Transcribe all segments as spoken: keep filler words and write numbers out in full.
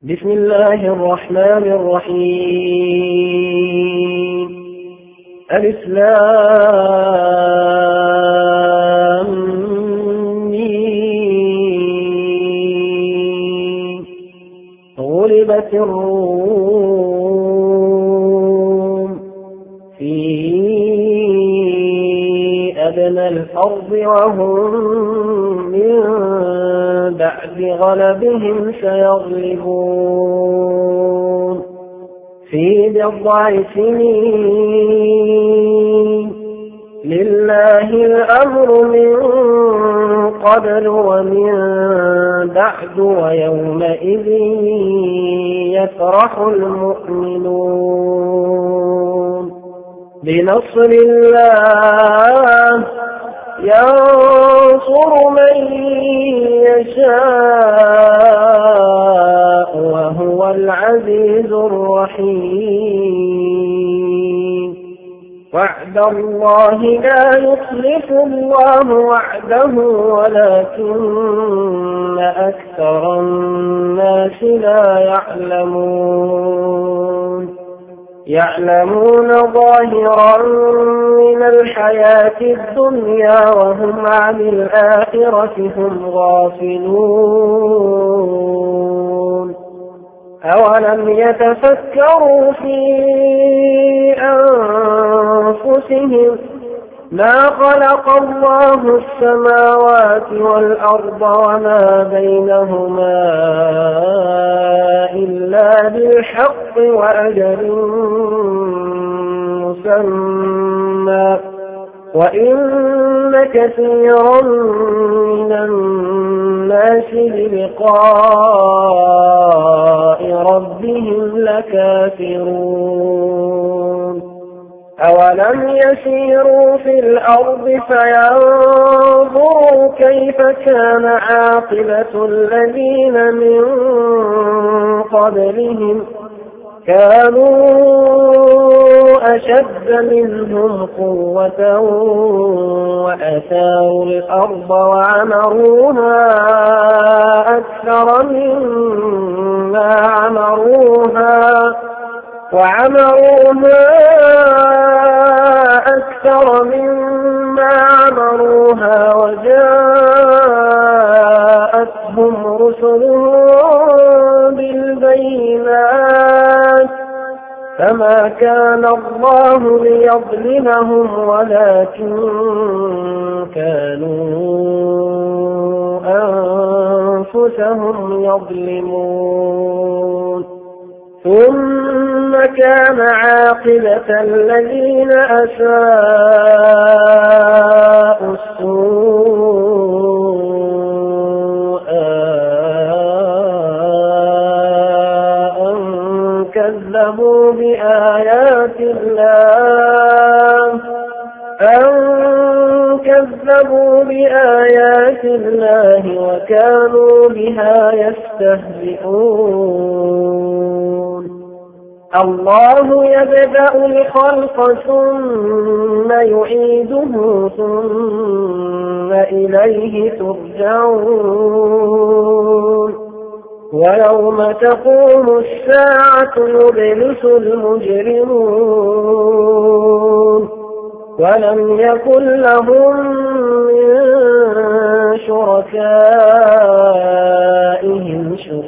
بسم الله الرحمن الرحيم. ألف لام ميم. غلبت الروم في أدنى الأرض وهم من بعد غلبهم سيغلبون في بضع سنين. لله الأمر من قبل ومن بعد ويومئذ يفرح المؤمنون بنصر الله ينصر من يشاء وهو العزيز الرحيم. وعد الله لا يخلف الله وعده ولكن أكثر الناس لا يعلمون. يعلمون ظاهرا من الحياة الدنيا وهم عن الآخرة هم غافلون. أولم يتفكروا في أنفسهم ما خلق الله السماوات والأرض وما بينهما إلا بالحق وأجل مسمى وإن كثيرا من الناس بلقاء ربهم لكافرون. أولم يسيروا في الأرض فينظروا كيف كان عاقبة الذين من قبلهم كانوا أشد منهم قوة وأثاروا الأرض وعمروها أكثر مما عمروها وعمروها أكثر مما عمروها وجاءتهم رسلهم بالبينات فما كان الله ليظلمهم ولكن كانوا أنفسهم يظلمون. ثم كان عاقبة الذين أساءوا السوء أن كذبوا بآيات الله أن كذبوا بآيات الله وكانوا بها يستهزئون. الله يبدأ الخلق ثم يعيده ثم إليه ترجعون. ويوم تقوم الساعة يبلس المجرمون ولم يكن لهم من شركائهم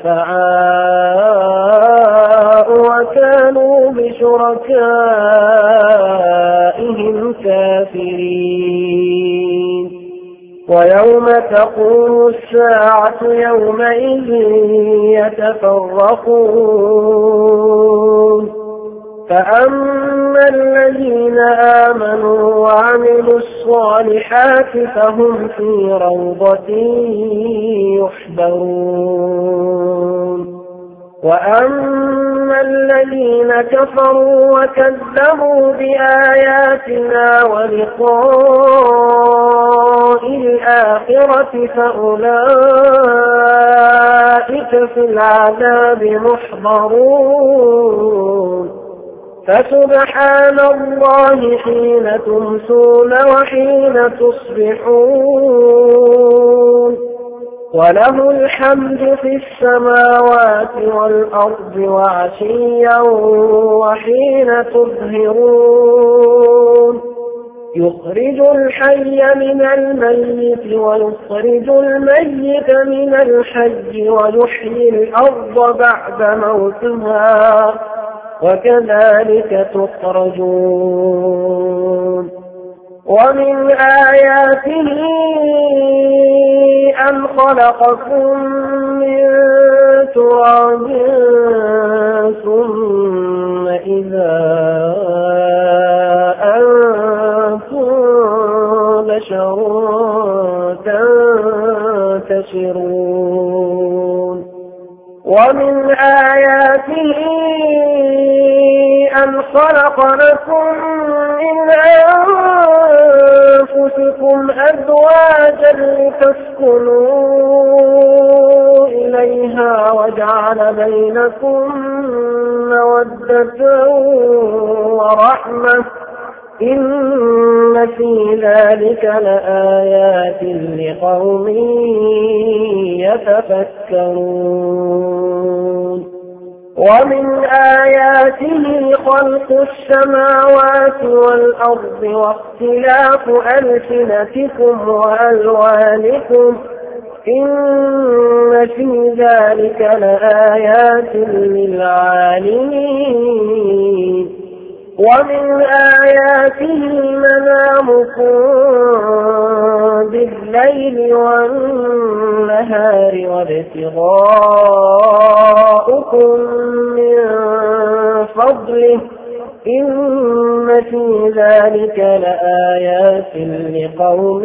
شفعاء وكانوا بشركائهم كافرين. ويوم تقوم الساعة يومئذ يتفرقون فأما الذين آمنوا وعملوا الصالحات فهم في روضة يحبرون. وأما الذين كفروا وكذبوا بآياتنا ولقاء الآخرة فأولئك في العذاب محضرون. فسبحان الله حين تمسون وحين تصبحون وله الحمد في السماوات والأرض وعشيا وحين تظهرون يخرج الحي من الميت ويخرج الميت من الحي ويحيي الأرض بعد موتها وكذلك تخرجون ومن آياته أن خلقكم من تراب ثم إذا أنتم بشر تنتشرون ومن آياته أن خلق لكم من أنفسكم أزواجا لتسكنوا إليها وجعل بينكم مودة ورحمة إن في ذلك لآيات لقوم يتفكرون ومن آياته خلق السماوات والأرض واختلاف ألسنتكم وألوانكم إن في ذلك لآيات للعالمين ومن آياته منامكم بالليل والنهار وابتغاؤكم من فضله إن في ذلك لآيات لقوم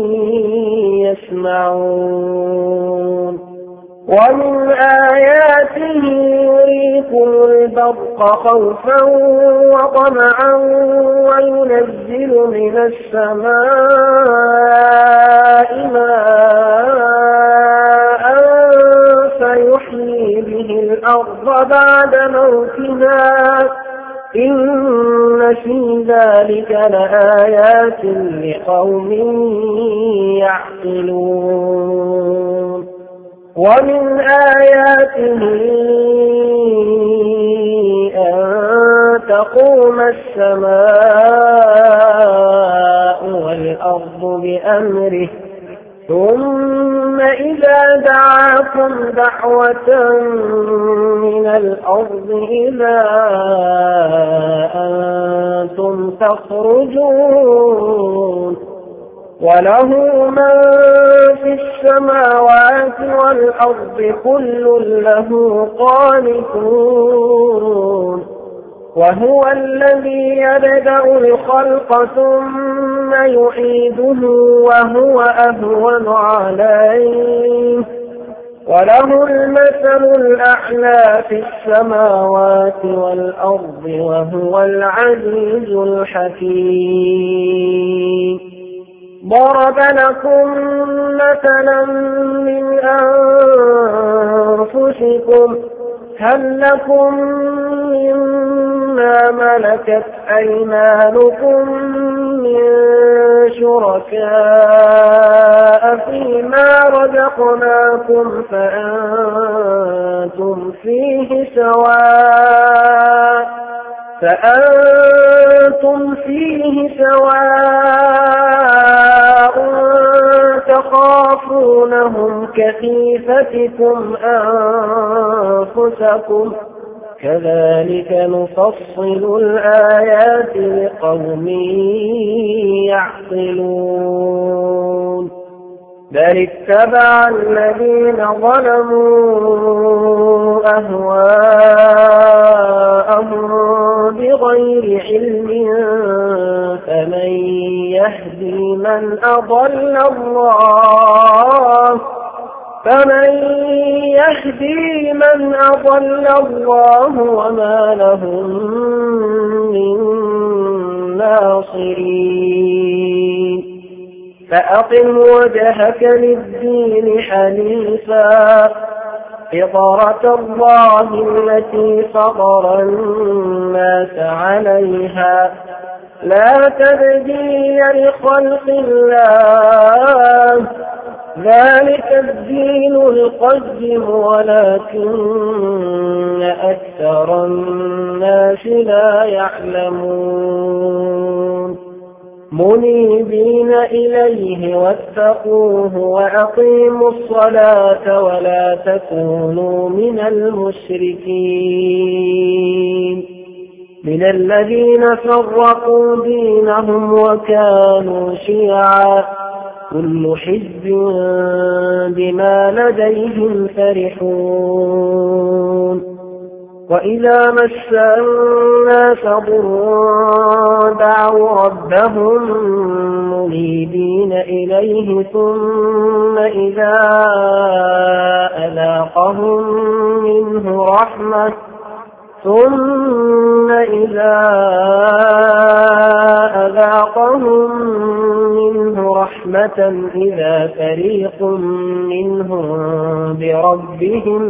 يسمعون ومن آياته يريكم البرق خوفا وطمعا وينزل من السماء ماء فيحيي به الأرض بعد موتها إن في ذلك لآيات لقوم يعقلون ومن آياته أن تقوم السماء والأرض بأمره ثم إذا دعاكم دعوة من الأرض إذا أنتم تخرجون وله من في السماوات والأرض كل له قانتون وهو الذي يبدأ الخلق ثم يعيده وهو أهون عليه وله المثل الأعلى في السماوات والأرض وهو العزيز الحكيم ضرب لكم مثلا من أنفسكم هل لكم مما ملكت أيمانكم من شركاء فيما رزقناكم فأنتم فيه سواء فأنتم فيه سواء تخافونهم كخيفتكم أنفسكم كذلك نفصل الآيات لقوم يعقلون بل اتبع الذين ظلموا أهواءهم بغير علم فمن يهدي من أضل الله فمن يهدي من أضل الله وما لهم من ناصرين فأقم وجهك للدين حنيفا فطرة الله التي فطر الناس عليها لا تبديل لخلق الله ذلك الدين القيم ولكن أكثر الناس لا يعلمون منيبين إليه واتقوه وأقيموا الصلاة ولا تكونوا من المشركين من الذين فرقوا دينهم وكانوا شيعا كل حزب بما لديهم فرحون وإذا مس الناس ضر دعوا ربهم منيبين إليه ثم إذا أذاقهم منه رحمة ثم إذا أذاقهم منه رحمة إذا فريق منهم بربهم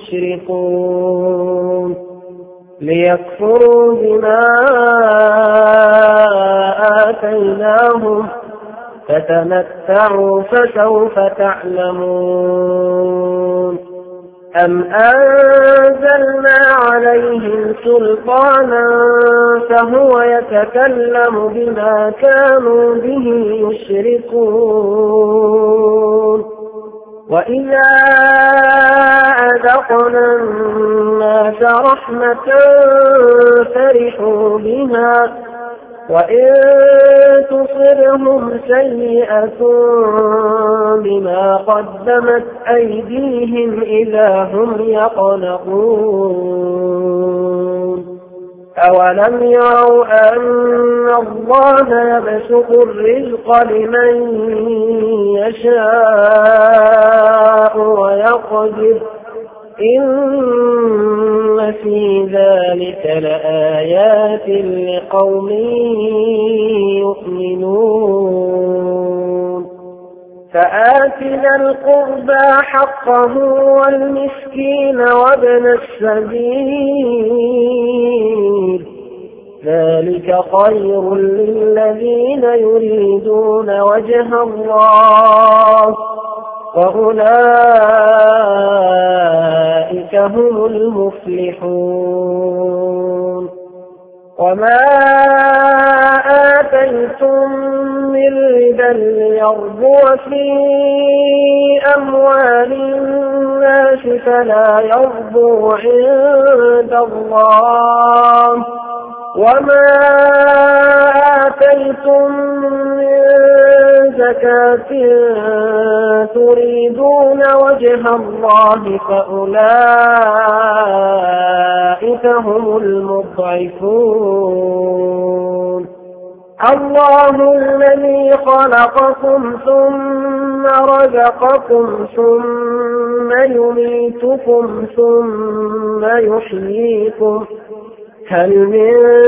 يشركون ليكفروا بما آتيناهم فتمتعوا فسوف تعلمون أم أنزلنا عليهم سلطانا فهو يتكلم بما كانوا به يشركون وإذا أذقنا الناس رحمة فرحوا بها وإن تصرهم سيئة بما قدمت أيديهم إذا هم يقنطون أولم يروا أن الله يبسط الرزق لمن يشاء ويقدر إن في ذلك لآيات لقوم يؤمنون فآت ذا القربى حقه والمسكين وابن السبيل ذلك خير للذين يريدون وجه الله وأولئك هم المفلحون وما آتيتم من ربا ليربو في أموال الناس فلا يربو عند الله وما آتيتم من زكاة تريدون وجه الله فأولئك هم المضعفون الله الذي خلقكم ثم رزقكم ثم يميتكم ثم يحييكم هل من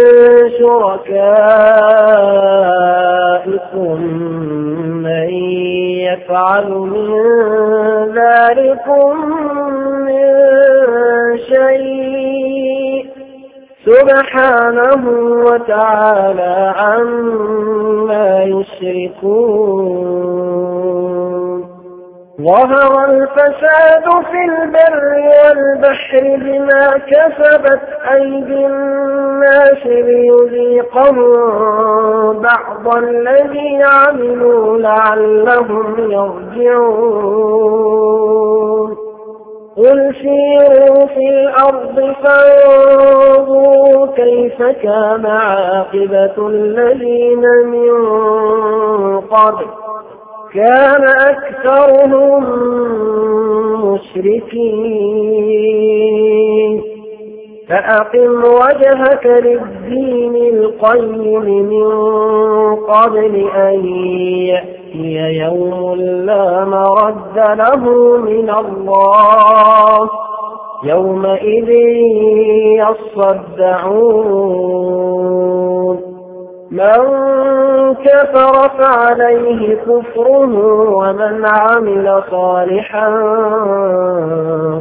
شركائكم من يفعل من ذلكم من شيء سبحانه وتعالى عما يشركون ظهر الفساد في البر والبحر بما كسبت أيدي الناس ليذيقهم بعض الذي عملوا لعلهم يرجعون قل سيروا في الأرض فانظروا كيف كان عاقبة الذين من قبل كان أكثرهم مشركين فأقم وجهك للدين القيم من قبل أن يأتي يوم لا مرد له من الله يومئذ يصدعون من كفر فعليه كفره ومن عمل صالحا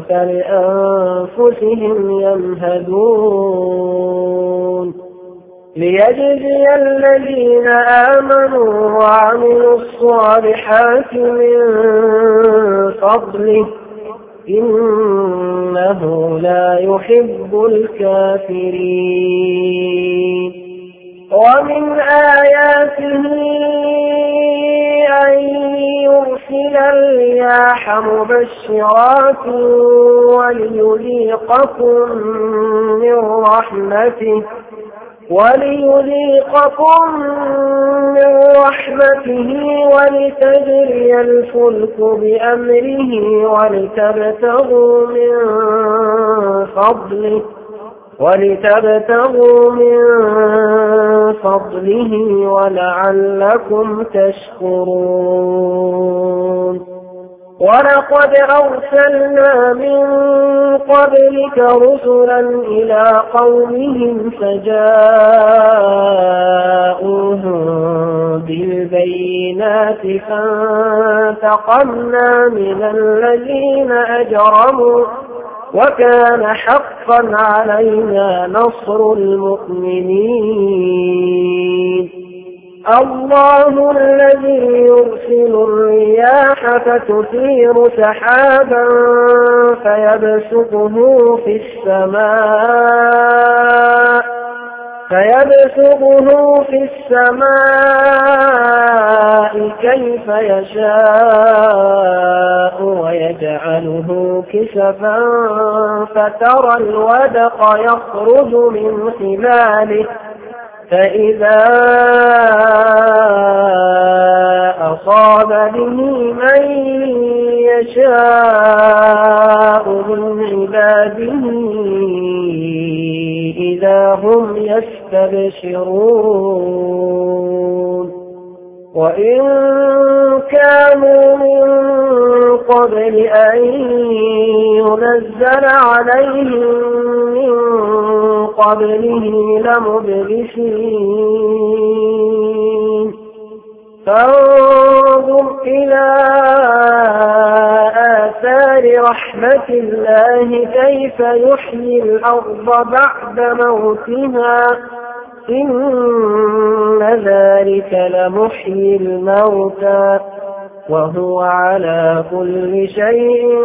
فلأنفسهم يمهدون ليجزي الذين آمنوا وعملوا الصالحات من فضله إنه لا يحب الكافرين. ومن آياته أن يرسل الرياح مبشرات وليذيقكم من رحمته وليذيقكم من رحمته ولتجري الفلك بأمره ولتبتغوا من فضله ولتبتغوا من فضله ولعلكم تشكرون. ولقد أرسلنا من قبلك رسلا إلى قومهم فجاءوهم بالبينات فانتقمنا من الذين أجرموا وكان حقا علينا نصر المؤمنين. الله الذي يرسل الرياح فتثير سحابا فيبسطه في السماء فيبسطه في السماء كيف يشاء ويجعله كسفا فترى الودق يخرج من خلاله فإذا أصاب به من يشاء من عباده إذا هم يستبشرون. وإن كانوا من قبل أن ينزل عليهم من قبله لمبلسين. فانظر إلى آثار رحمة الله كيف يحيي الأرض بعد موتها إن ذلك لمحيي الموتى وهو على كل شيء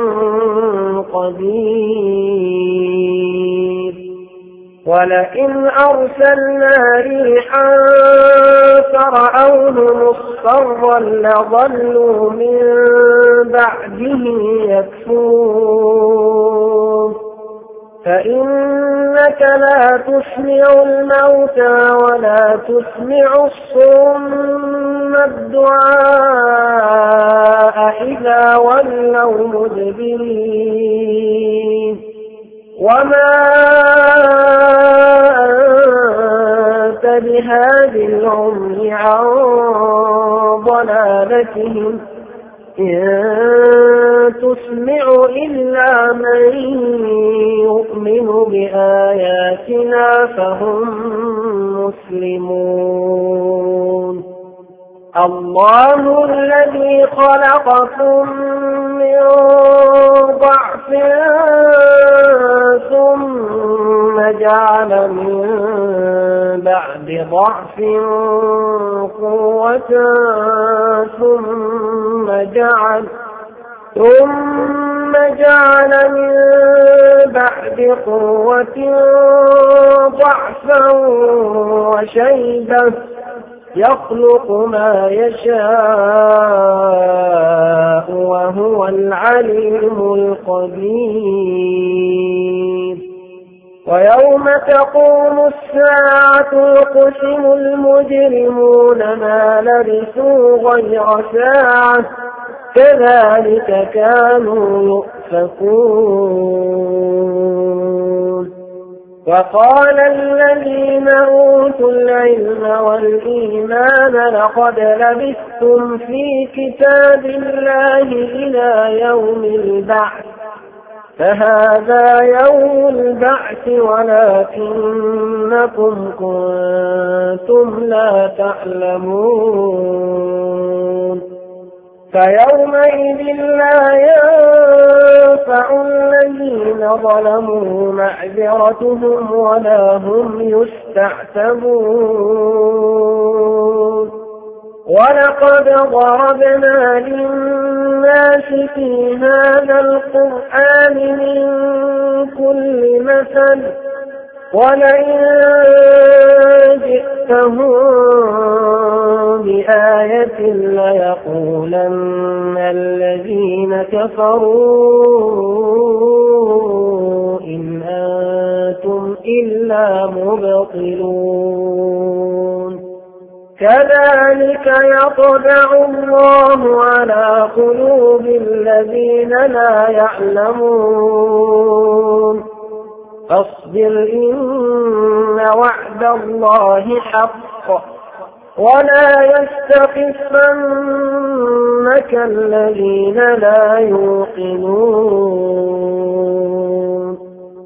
قدير. ولئن أرسلنا ريحا فرأوه مصفرا لظلوا من بعده يكفرون. فإنك لا تسمع الموتى ولا تسمع الصم الدعاء إذا ولوا مدبرين. وما أنت بهاد العمي عن ضلالتهم إن تسمع إلا من يؤمن بآياتنا فهم مسلمون. الله الذي خلقكم من ضعف ثم جعل من بعد ضعف قوة ثم جعل ثم جعل من بعد قوة ضعفا وشيبة يخلق ما يشاء وهو العليم القدير. ويوم تقوم الساعة يقسم المجرمون ما لبثوا غير ساعة كذلك كانوا يؤفكون. وقال الذين أوتوا العلم والإيمان لقد لبثتم في كتاب الله إلى يوم البعث فهذا يوم البعث ولكنكم كنتم لا تعلمون. فيومئذ لا ينفع الذين ظلموا معذرتهم ولا هم يستعتبون ولقد ضربنا للناس في هذا القرآن من كل مثل ولئن جئتهم بآية ليقولن الذين كفروا إن أنتم إلا مبطلون كذلك يطبع الله على قلوب الذين لا يعلمون فاصبر إن وعد الله حق ولا يستخفنك الذين لا يوقنون